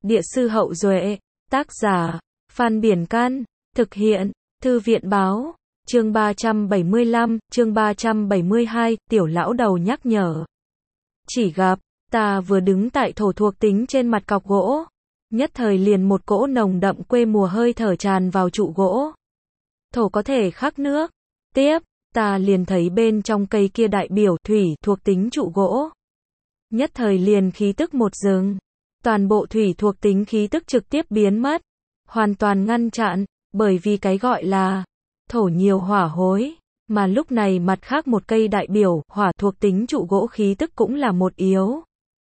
Địa sư Hậu Duệ, tác giả, Phan Biển Căn, thực hiện, Thư viện báo, chương 375, chương 372, tiểu lão đầu nhắc nhở. Chỉ gặp, ta vừa đứng tại thổ thuộc tính trên mặt cọc gỗ, nhất thời liền một cỗ nồng đậm quê mùa hơi thở tràn vào trụ gỗ. Thổ có thể khắc nước. Tiếp, ta liền thấy bên trong cây kia đại biểu thủy thuộc tính trụ gỗ. Nhất thời liền khí tức một dừng. Toàn bộ thủy thuộc tính khí tức trực tiếp biến mất. Hoàn toàn ngăn chặn, bởi vì cái gọi là thổ nhiều hỏa hối. Mà lúc này mặt khác một cây đại biểu hỏa thuộc tính trụ gỗ khí tức cũng là một yếu.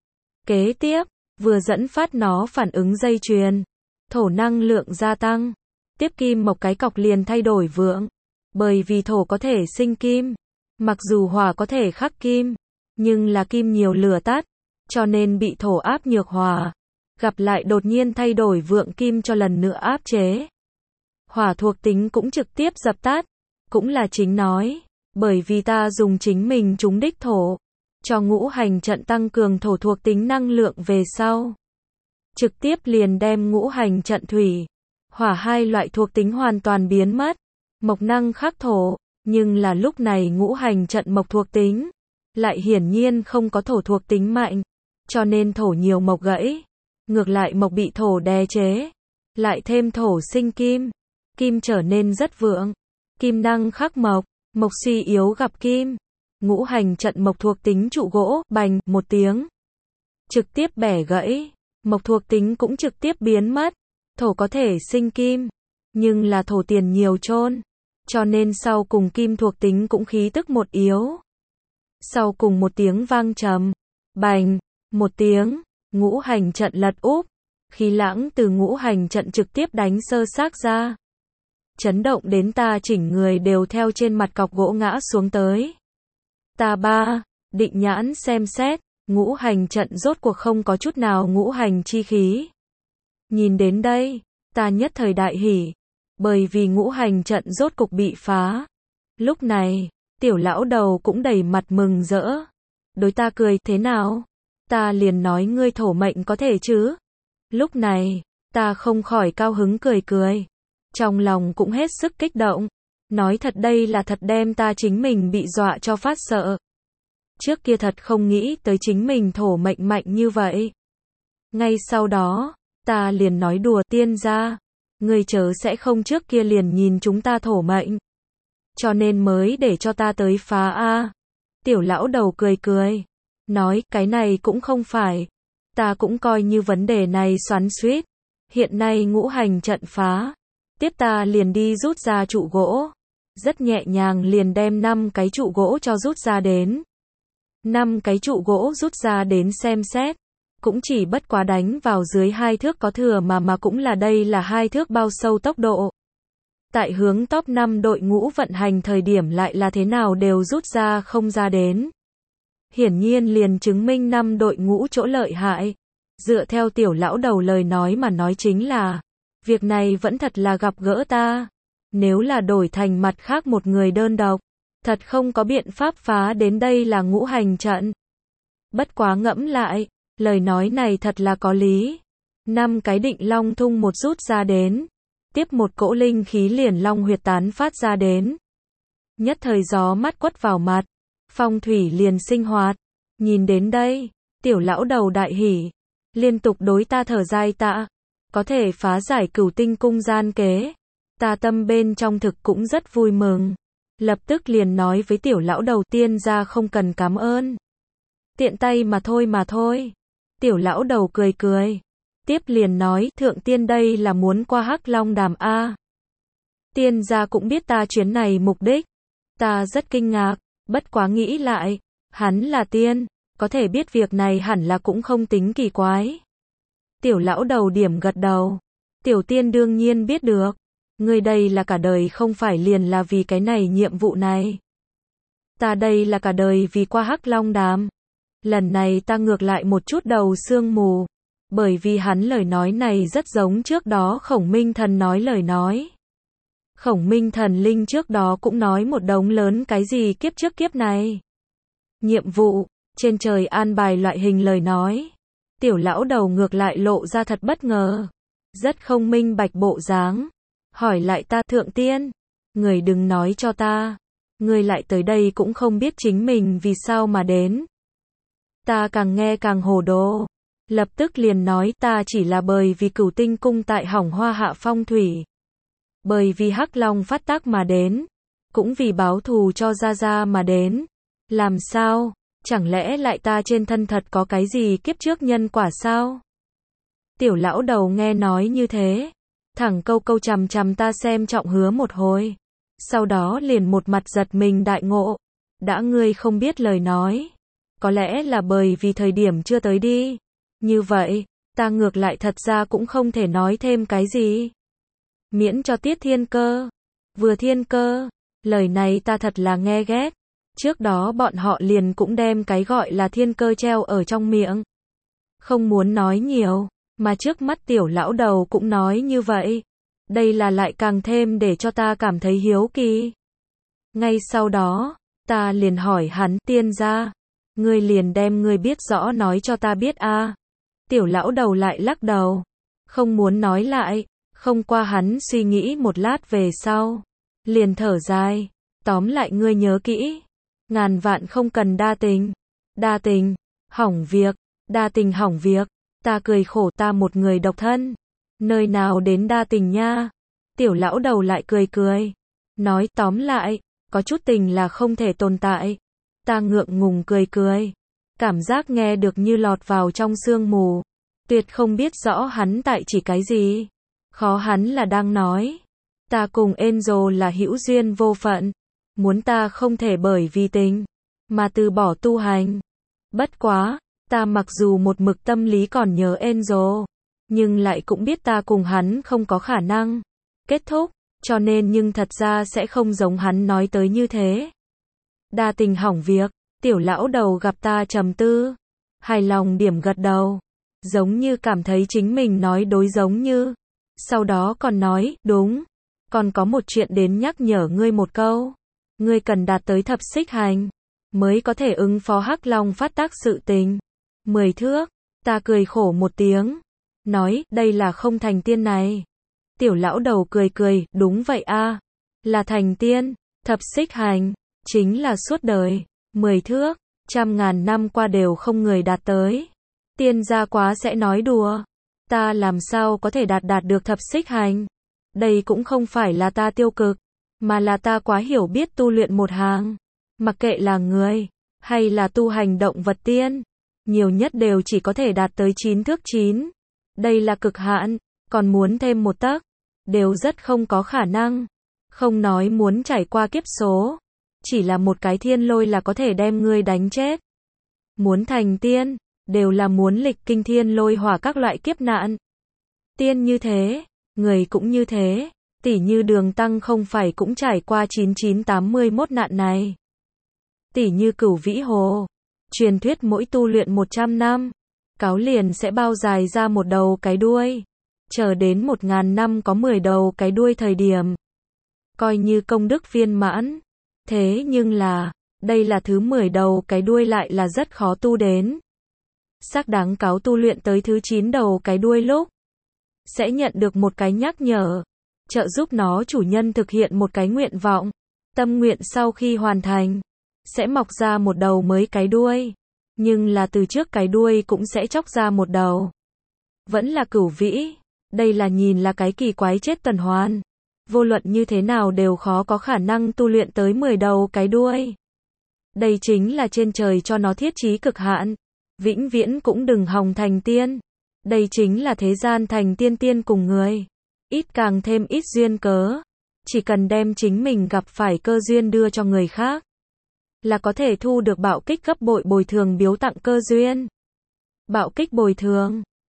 Kế tiếp, vừa dẫn phát nó phản ứng dây chuyền. Thổ năng lượng gia tăng. Tiếp kim mộc cái cọc liền thay đổi vượng. Bởi vì thổ có thể sinh kim. Mặc dù hỏa có thể khắc kim. Nhưng là kim nhiều lửa tắt. Cho nên bị thổ áp nhược hỏa. Gặp lại đột nhiên thay đổi vượng kim cho lần nữa áp chế. Hỏa thuộc tính cũng trực tiếp dập tắt. Cũng là chính nói. Bởi vì ta dùng chính mình trúng đích thổ. Cho ngũ hành trận tăng cường thổ thuộc tính năng lượng về sau. Trực tiếp liền đem ngũ hành trận thủy. Hỏa hai loại thuộc tính hoàn toàn biến mất. Mộc năng khắc thổ. Nhưng là lúc này ngũ hành trận mộc thuộc tính. Lại hiển nhiên không có thổ thuộc tính mạnh. Cho nên thổ nhiều mộc gãy. Ngược lại mộc bị thổ đè chế. Lại thêm thổ sinh kim. Kim trở nên rất vượng. Kim năng khắc mộc. Mộc suy yếu gặp kim. Ngũ hành trận mộc thuộc tính trụ gỗ, bành, một tiếng. Trực tiếp bẻ gãy. Mộc thuộc tính cũng trực tiếp biến mất. Thổ có thể sinh kim. Nhưng là thổ tiền nhiều chôn. Cho nên sau cùng kim thuộc tính cũng khí tức một yếu. Sau cùng một tiếng vang trầm. Bành. Một tiếng. Ngũ hành trận lật úp. Khí lãng từ ngũ hành trận trực tiếp đánh sơ xác ra. Chấn động đến ta chỉnh người đều theo trên mặt cọc gỗ ngã xuống tới. Ta định nhãn xem xét. Ngũ hành trận rốt cuộc không có chút nào ngũ hành chi khí. Nhìn đến đây, ta nhất thời đại hỉ. Bởi vì ngũ hành trận rốt cục bị phá. Lúc này, tiểu lão đầu cũng đầy mặt mừng rỡ. Đối ta cười, thế nào? Ta liền nói ngươi thổ mệnh có thể chứ? Lúc này, ta không khỏi cao hứng cười cười. Trong lòng cũng hết sức kích động. Nói thật đây là thật đem ta chính mình bị dọa cho phát sợ. Trước kia thật không nghĩ tới chính mình thổ mệnh mạnh như vậy. Ngay sau đó, ta liền nói đùa tiên gia. Ngươi chớ sẽ không trước kia liền nhìn chúng ta thổ mệnh. Cho nên mới để cho ta tới phá a. Tiểu lão đầu cười cười. Nói cái này cũng không phải. Ta cũng coi như vấn đề này xoắn xuýt. Hiện nay ngũ hành trận phá. Tiếp ta liền đi rút ra trụ gỗ. Rất nhẹ nhàng liền đem 5 cái trụ gỗ cho rút ra đến. 5 cái trụ gỗ rút ra đến xem xét. Cũng chỉ bất quá đánh vào dưới 2 thước có thừa mà cũng là đây là 2 thước bao sâu tốc độ. Tại hướng top 5 đội ngũ vận hành thời điểm lại là thế nào đều rút ra không ra đến. Hiển nhiên liền chứng minh 5 đội ngũ chỗ lợi hại. Dựa theo tiểu lão đầu lời nói mà nói chính là, việc này vẫn thật là gặp gỡ ta. Nếu là đổi thành mặt khác một người đơn độc, thật không có biện pháp phá đến đây là ngũ hành trận. Bất quá ngẫm lại, lời nói này thật là có lý. 5 cái định long thung một rút ra đến. Tiếp một cỗ linh khí liền long huyệt tán phát ra đến. Nhất thời gió mắt quất vào mặt. Phong thủy liền sinh hoạt. Nhìn đến đây, tiểu lão đầu đại hỉ. Liên tục đối ta thở dài tạ. Có thể phá giải cửu tinh cung gian kế. Ta tâm bên trong thực cũng rất vui mừng. Lập tức liền nói với tiểu lão đầu tiên ra không cần cảm ơn. Tiện tay mà thôi. Tiểu lão đầu cười cười. Tiếp liền nói thượng tiên đây là muốn qua Hắc Long Đàm A. Tiên gia cũng biết ta chuyến này mục đích. Ta rất kinh ngạc, bất quá nghĩ lại. Hắn là tiên, có thể biết việc này hẳn là cũng không tính kỳ quái. Tiểu lão đầu điểm gật đầu. Tiểu tiên đương nhiên biết được. Ngươi đây là cả đời không phải liền là vì cái này nhiệm vụ này. Ta đây là cả đời vì qua Hắc Long Đàm. Lần này ta ngược lại một chút đầu sương mù. Bởi vì hắn lời nói này rất giống trước đó Khổng Minh Thần nói lời nói. Khổng Minh Thần linh trước đó cũng nói một đống lớn cái gì kiếp trước kiếp này. Nhiệm vụ, trên trời an bài loại hình lời nói. Tiểu lão đầu ngược lại lộ ra thật bất ngờ. Rất không minh bạch bộ dáng. Hỏi lại ta, thượng tiên. Người đừng nói cho ta. Người lại tới đây cũng không biết chính mình vì sao mà đến. Ta càng nghe càng hồ đồ. Lập tức liền nói ta chỉ là bởi vì Cửu Tinh cung tại hỏng hoa hạ phong thủy. Bởi vì Hắc Long phát tác mà đến. Cũng vì báo thù cho Gia Gia mà đến. Làm sao? Chẳng lẽ lại ta trên thân thật có cái gì kiếp trước nhân quả sao? Tiểu lão đầu nghe nói như thế. Thẳng câu câu chằm chằm ta xem trọng hứa một hồi. Sau đó liền một mặt giật mình đại ngộ. Đã ngươi không biết lời nói. Có lẽ là bởi vì thời điểm chưa tới đi. Như vậy, ta ngược lại thật ra cũng không thể nói thêm cái gì. Miễn cho tiết thiên cơ. Vừa thiên cơ. Lời này ta thật là nghe ghét. Trước đó bọn họ liền cũng đem cái gọi là thiên cơ treo ở trong miệng. Không muốn nói nhiều. Mà trước mắt tiểu lão đầu cũng nói như vậy. Đây là lại càng thêm để cho ta cảm thấy hiếu kỳ. Ngay sau đó, ta liền hỏi hắn, tiên gia. Ngươi liền đem ngươi biết rõ nói cho ta biết a. Tiểu lão đầu lại lắc đầu. Không muốn nói lại. Không qua hắn suy nghĩ một lát về sau. Liền thở dài. Tóm lại ngươi nhớ kỹ. Ngàn vạn không cần đa tình. Đa tình. Hỏng việc. Đa tình hỏng việc. Ta cười khổ, ta một người độc thân. Nơi nào đến đa tình nha. Tiểu lão đầu lại cười cười. Nói tóm lại. Có chút tình là không thể tồn tại. Ta ngượng ngùng cười cười. Cảm giác nghe được như lọt vào trong sương mù. Tuyệt không biết rõ hắn tại chỉ cái gì. Khó hắn là đang nói. Ta cùng Angel là hữu duyên vô phận. Muốn ta không thể bởi vì tình. Mà từ bỏ tu hành. Bất quá. Ta mặc dù một mực tâm lý còn nhớ Angel. Nhưng lại cũng biết ta cùng hắn không có khả năng. Kết thúc. Cho nên nhưng thật ra sẽ không giống hắn nói tới như thế. Đa tình hỏng việc. Tiểu lão đầu gặp ta trầm tư. Hài lòng điểm gật đầu. Giống như cảm thấy chính mình nói đối giống như. Sau đó còn nói, đúng. Còn có một chuyện đến nhắc nhở ngươi một câu. Ngươi cần đạt tới thập xích hành. Mới có thể ứng phó Hắc Long phát tác sự tình. 10 thước. Ta cười khổ một tiếng. Nói, đây là không thành tiên này. Tiểu lão đầu cười cười, đúng vậy a. Là thành tiên. Thập xích hành. Chính là suốt đời. 10 thước. Trăm ngàn năm qua đều không người đạt tới. Tiên gia quá sẽ nói đùa. Ta làm sao có thể đạt được thập xích hành. Đây cũng không phải là ta tiêu cực. Mà là ta quá hiểu biết tu luyện một hàng. Mặc kệ là người. Hay là tu hành động vật tiên. Nhiều nhất đều chỉ có thể đạt tới 9 thước 9. Đây là cực hạn. Còn muốn thêm một tấc. Đều rất không có khả năng. Không nói muốn trải qua kiếp số. Chỉ là một cái thiên lôi là có thể đem ngươi đánh chết. Muốn thành tiên. Đều là muốn lịch kinh thiên lôi hỏa các loại kiếp nạn. Tiên như thế. Người cũng như thế. Tỷ như Đường Tăng không phải cũng trải qua 9981 nạn này. Tỷ như Cửu Vĩ Hồ. Truyền thuyết mỗi tu luyện 100 năm. Cáo liền sẽ bao dài ra một đầu cái đuôi. Chờ đến 1000 năm có 10 đầu cái đuôi thời điểm. Coi như công đức viên mãn. Thế nhưng là, đây là thứ 10 đầu cái đuôi lại là rất khó tu đến. Xác đáng cáo tu luyện tới thứ 9 đầu cái đuôi lúc. Sẽ nhận được một cái nhắc nhở. Trợ giúp nó chủ nhân thực hiện một cái nguyện vọng. Tâm nguyện sau khi hoàn thành. Sẽ mọc ra một đầu mới cái đuôi. Nhưng là từ trước cái đuôi cũng sẽ chóc ra một đầu. Vẫn là cửu vĩ. Đây là nhìn là cái kỳ quái chết tuần hoàn. Vô luận như thế nào đều khó có khả năng tu luyện tới 10 đầu cái đuôi. Đây chính là trên trời cho nó thiết trí cực hạn. Vĩnh viễn cũng đừng hòng thành tiên. Đây chính là thế gian thành tiên tiên cùng người. Ít càng thêm ít duyên cớ. Chỉ cần đem chính mình gặp phải cơ duyên đưa cho người khác. Là có thể thu được bạo kích gấp bội bồi thường biếu tặng cơ duyên. Bạo kích bồi thường.